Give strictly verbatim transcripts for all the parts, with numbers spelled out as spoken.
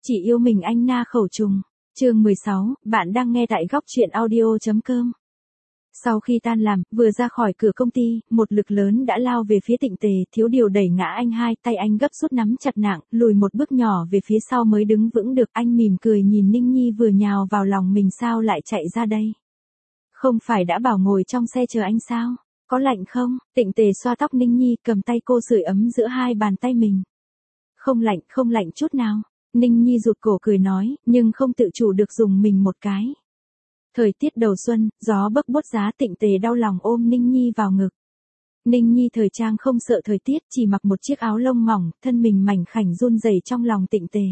Chỉ yêu mình anh na khẩu trùng. Chương mười sáu, bạn đang nghe tại góc truyện audio chấm com. Sau khi tan làm, vừa ra khỏi cửa công ty, một lực lớn đã lao về phía Tịnh Tề, thiếu điều đẩy ngã anh hai, tay anh gấp rút nắm chặt nạng, lùi một bước nhỏ về phía sau mới đứng vững được. Anh mỉm cười nhìn Ninh Nhi vừa nhào vào lòng mình, sao lại chạy ra đây? Không phải đã bảo ngồi trong xe chờ anh sao? Có lạnh không? Tịnh Tề xoa tóc Ninh Nhi, cầm tay cô sưởi ấm giữa hai bàn tay mình. Không lạnh, không lạnh chút nào. Ninh Nhi rụt cổ cười nói, nhưng không tự chủ được dùng mình một cái. Thời tiết đầu xuân, gió bấc bốt giá. Tịnh Tề đau lòng ôm Ninh Nhi vào ngực. Ninh Nhi thời trang không sợ thời tiết, chỉ mặc một chiếc áo lông mỏng, thân mình mảnh khảnh run rẩy trong lòng Tịnh Tề.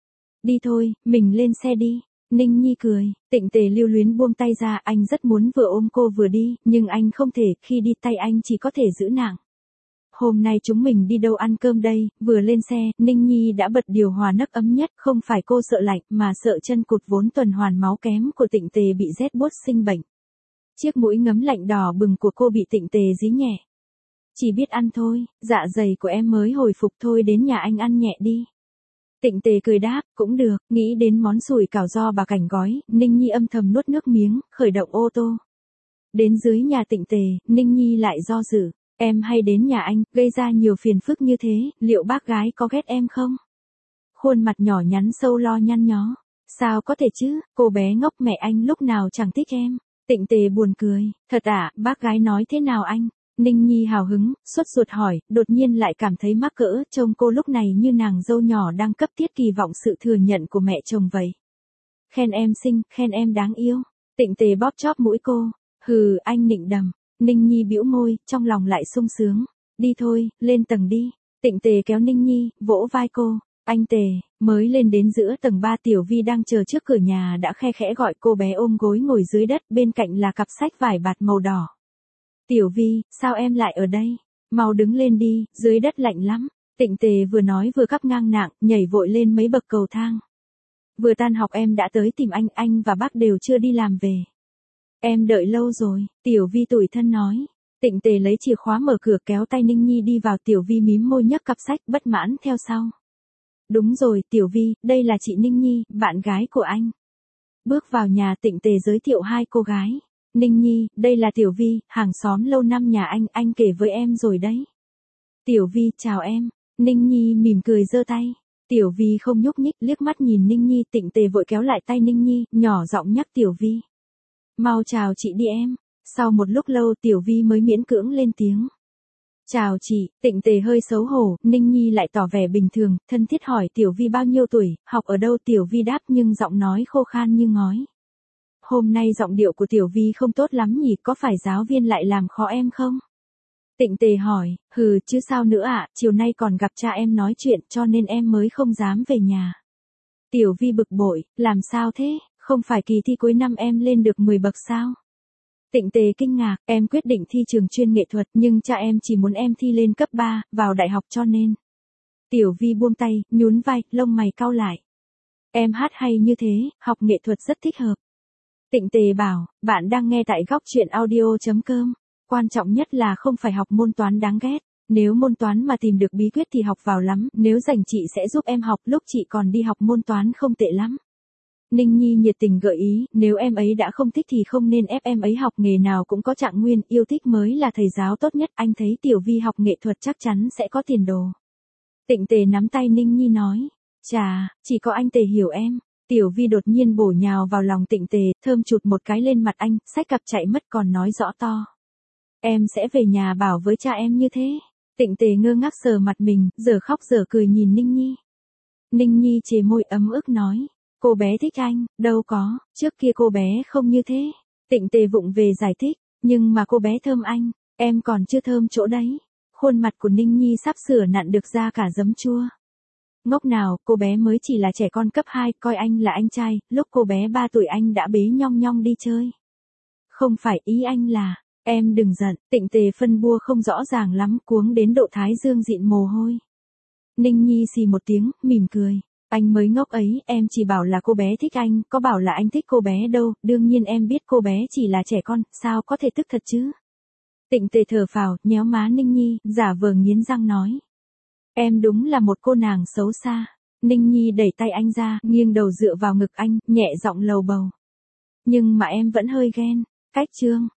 Đi thôi, mình lên xe đi. Ninh Nhi cười. Tịnh Tề lưu luyến buông tay ra, anh rất muốn vừa ôm cô vừa đi, nhưng anh không thể, khi đi tay anh chỉ có thể giữ nạng. Hôm nay chúng mình đi đâu ăn cơm đây? Vừa lên xe, Ninh Nhi đã bật điều hòa nấc ấm nhất, không phải cô sợ lạnh, mà sợ chân cụt vốn tuần hoàn máu kém của Tịnh Tề bị rét buốt sinh bệnh. Chiếc mũi ngấm lạnh đỏ bừng của cô bị Tịnh Tề dí nhẹ. Chỉ biết ăn thôi, dạ dày của em mới hồi phục thôi, đến nhà anh ăn nhẹ đi. Tịnh Tề cười đáp, cũng được. Nghĩ đến món sủi cảo do bà Cảnh gói, Ninh Nhi âm thầm nuốt nước miếng, khởi động ô tô. Đến dưới nhà Tịnh Tề, Ninh Nhi lại do dự. Em hay đến nhà anh, gây ra nhiều phiền phức như thế, liệu bác gái có ghét em không? Khuôn mặt nhỏ nhắn sâu lo nhăn nhó. Sao có thể chứ, cô bé ngốc, mẹ anh lúc nào chẳng thích em. Tịnh Tề buồn cười, thật à, bác gái nói thế nào anh? Ninh Nhi hào hứng, sốt ruột hỏi, đột nhiên lại cảm thấy mắc cỡ, trông cô lúc này như nàng dâu nhỏ đang cấp thiết kỳ vọng sự thừa nhận của mẹ chồng vậy. Khen em xinh, khen em đáng yêu. Tịnh Tề bóp chóp mũi cô, hừ, anh nịnh đầm. Ninh Nhi bĩu môi, trong lòng lại sung sướng. Đi thôi, lên tầng đi. Tịnh Tề kéo Ninh Nhi, vỗ vai cô. Anh Tề. Mới lên đến giữa tầng ba, Tiểu Vi đang chờ trước cửa nhà đã khe khẽ gọi cô bé ôm gối ngồi dưới đất, bên cạnh là cặp sách vải bạt màu đỏ. Tiểu Vi, sao em lại ở đây? Mau đứng lên đi, dưới đất lạnh lắm. Tịnh Tề vừa nói vừa cắp ngang nạng, nhảy vội lên mấy bậc cầu thang. Vừa tan học em đã tới tìm anh, anh và bác đều chưa đi làm về. Em đợi lâu rồi, Tiểu Vi tủi thân nói. Tịnh Tề lấy chìa khóa mở cửa, kéo tay Ninh Nhi đi vào. Tiểu Vi mím môi nhấc cặp sách, bất mãn theo sau. Đúng rồi, Tiểu Vi, đây là chị Ninh Nhi, bạn gái của anh. Bước vào nhà, Tịnh Tề giới thiệu hai cô gái. Ninh Nhi, đây là Tiểu Vi, hàng xóm lâu năm nhà anh, anh kể với em rồi đấy. Tiểu Vi, chào em. Ninh Nhi mỉm cười giơ tay. Tiểu Vi không nhúc nhích, liếc mắt nhìn Ninh Nhi. Tịnh Tề vội kéo lại tay Ninh Nhi, nhỏ giọng nhắc Tiểu Vi. Mau chào chị đi em. Sau một lúc lâu, Tiểu Vi mới miễn cưỡng lên tiếng. Chào chị. Tịnh Tề hơi xấu hổ, Ninh Nhi lại tỏ vẻ bình thường, thân thiết hỏi Tiểu Vi bao nhiêu tuổi, học ở đâu. Tiểu Vi đáp nhưng giọng nói khô khan như ngói. Hôm nay giọng điệu của Tiểu Vi không tốt lắm nhỉ, có phải giáo viên lại làm khó em không? Tịnh Tề hỏi, hừ chứ sao nữa ạ, à, chiều nay còn gặp cha em nói chuyện cho nên em mới không dám về nhà. Tiểu Vi bực bội, làm sao thế? Không phải kỳ thi cuối năm em lên được mười bậc sao? Tịnh Tề kinh ngạc, em quyết định thi trường chuyên nghệ thuật, nhưng cha em chỉ muốn em thi lên cấp ba, vào đại học cho nên. Tiểu Vi buông tay, nhún vai, lông mày cau lại. Em hát hay như thế, học nghệ thuật rất thích hợp. Tịnh Tề bảo, bạn đang nghe tại góc truyện audio chấm com. Quan trọng nhất là không phải học môn toán đáng ghét. Nếu môn toán mà tìm được bí quyết thì học vào lắm, nếu rảnh chị sẽ giúp em học, lúc chị còn đi học môn toán không tệ lắm. Ninh Nhi nhiệt tình gợi ý, nếu em ấy đã không thích thì không nên ép em ấy học, nghề nào cũng có trạng nguyên, yêu thích mới là thầy giáo tốt nhất, anh thấy Tiểu Vi học nghệ thuật chắc chắn sẽ có tiền đồ. Tịnh Tề nắm tay Ninh Nhi nói, chà, chỉ có anh Tề hiểu em. Tiểu Vi đột nhiên bổ nhào vào lòng Tịnh Tề, thơm chụt một cái lên mặt anh, xách cặp chạy mất còn nói rõ to. Em sẽ về nhà bảo với cha em như thế. Tịnh Tề ngơ ngác sờ mặt mình, giờ khóc giờ cười nhìn Ninh Nhi. Ninh Nhi chề môi ấm ức nói. Cô bé thích anh, đâu có, trước kia cô bé không như thế. Tịnh Tề vụng về giải thích, nhưng mà cô bé thơm anh, em còn chưa thơm chỗ đấy. Khuôn mặt của Ninh Nhi sắp sửa nặn được ra cả giấm chua. Ngốc nào, cô bé mới chỉ là trẻ con cấp hai, coi anh là anh trai, lúc cô bé ba tuổi anh đã bế nhong nhong đi chơi. Không phải, ý anh là, em đừng giận. Tịnh Tề phân bua không rõ ràng lắm, cuống đến độ thái dương dịn mồ hôi. Ninh Nhi xì một tiếng, mỉm cười. Anh mới ngốc ấy, em chỉ bảo là cô bé thích anh, có bảo là anh thích cô bé đâu, đương nhiên em biết cô bé chỉ là trẻ con, sao có thể tức thật chứ. Tịnh Tề thở phào, nhéo má Ninh Nhi, giả vờ nghiến răng nói. Em đúng là một cô nàng xấu xa. Ninh Nhi đẩy tay anh ra, nghiêng đầu dựa vào ngực anh, nhẹ giọng lầu bầu. Nhưng mà em vẫn hơi ghen. Cách Trương,